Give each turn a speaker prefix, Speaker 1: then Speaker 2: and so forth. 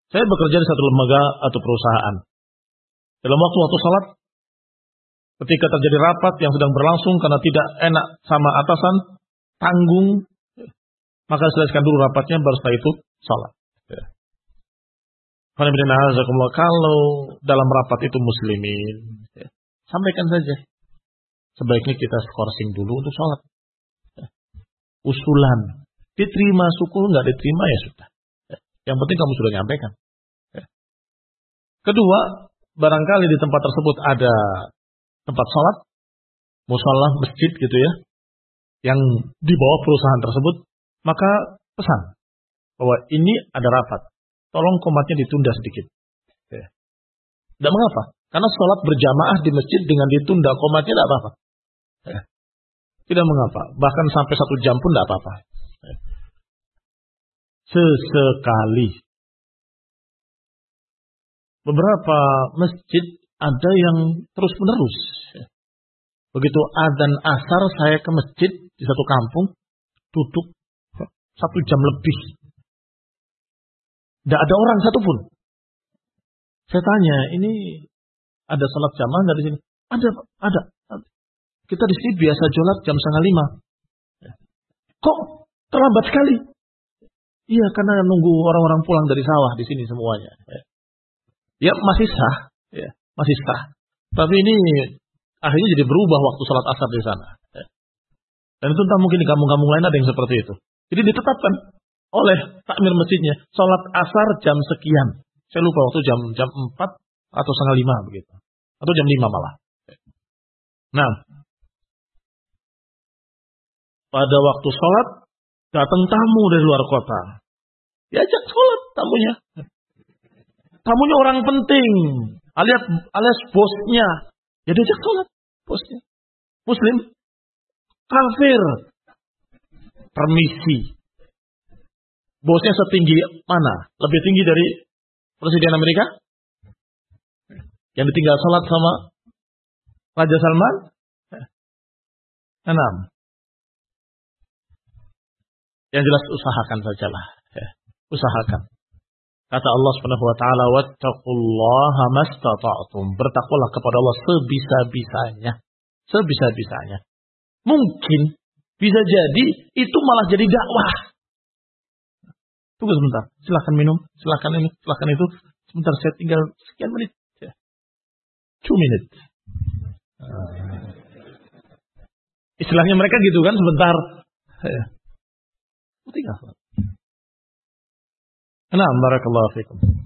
Speaker 1: Saya bekerja di satu lembaga atau perusahaan. Dalam waktu salat, ketika terjadi rapat yang sedang berlangsung karena tidak enak sama atasan, tanggung, maka selesaikan dulu rapatnya, baru setelah itu salat. Kalau dalam rapat itu muslimin, sampaikan saja. Sebaiknya kita skorsing dulu untuk sholat. Usulan. Diterima syukur, nggak diterima ya sudah. Yang penting kamu sudah nyampaikan. Kedua, barangkali di tempat tersebut ada tempat sholat, musholah, masjid gitu ya, yang di bawah perusahaan tersebut, maka pesan bahwa ini ada rapat. Tolong komatnya ditunda sedikit. Tidak mengapa. Karena sholat berjamaah di masjid dengan ditunda komatnya tidak apa-apa. Tidak mengapa. Bahkan sampai 1 jam pun tidak apa-apa. Sesekali. Beberapa masjid ada yang terus-menerus. Begitu adzan asar saya ke masjid di satu kampung, duduk 1 jam lebih. Tidak ada orang satupun. Saya tanya, ini ada salat jamaah nggak di sini? Ada. Kita di sini biasa sholat jam 4:30. Kok terlambat sekali? Iya, karena nunggu orang-orang pulang dari sawah di sini semuanya. Ya masih sah, ya masih sah. Tapi ini akhirnya jadi berubah waktu salat asar di sana. Dan itu entah mungkin di kampung-kampung lain ada yang seperti itu. Jadi ditetapkan oleh takmir masjidnya, salat asar jam sekian. Saya lupa waktu jam 4 atau 4:30 begitu. Atau jam 5 malah. Nah, pada waktu sholat, datang tamu dari luar kota. Diajak sholat tamunya. Tamunya orang penting. Alias bosnya. Ya diajak sholat bosnya. Muslim. Kafir. Permisi. Bosnya setinggi mana? Lebih tinggi dari Presiden Amerika? Yang ditinggal sholat sama Raja Salman? 6. Yang jelas usahakan sajalah. Usahakan. Kata Allah Subhanahu wa taala, "Wattaqullaha mastata'tum." Bertakwalah kepada Allah sebisa-bisanya. Sebisa-bisanya. Mungkin bisa jadi itu malah jadi dakwah. Tunggu sebentar, silakan minum, silakan ini, silakan itu. Sebentar, saya tinggal sekian menit. 2 minutes. Istilahnya mereka gitu kan, sebentar. Tinggal. Nah, barakallahu fikum.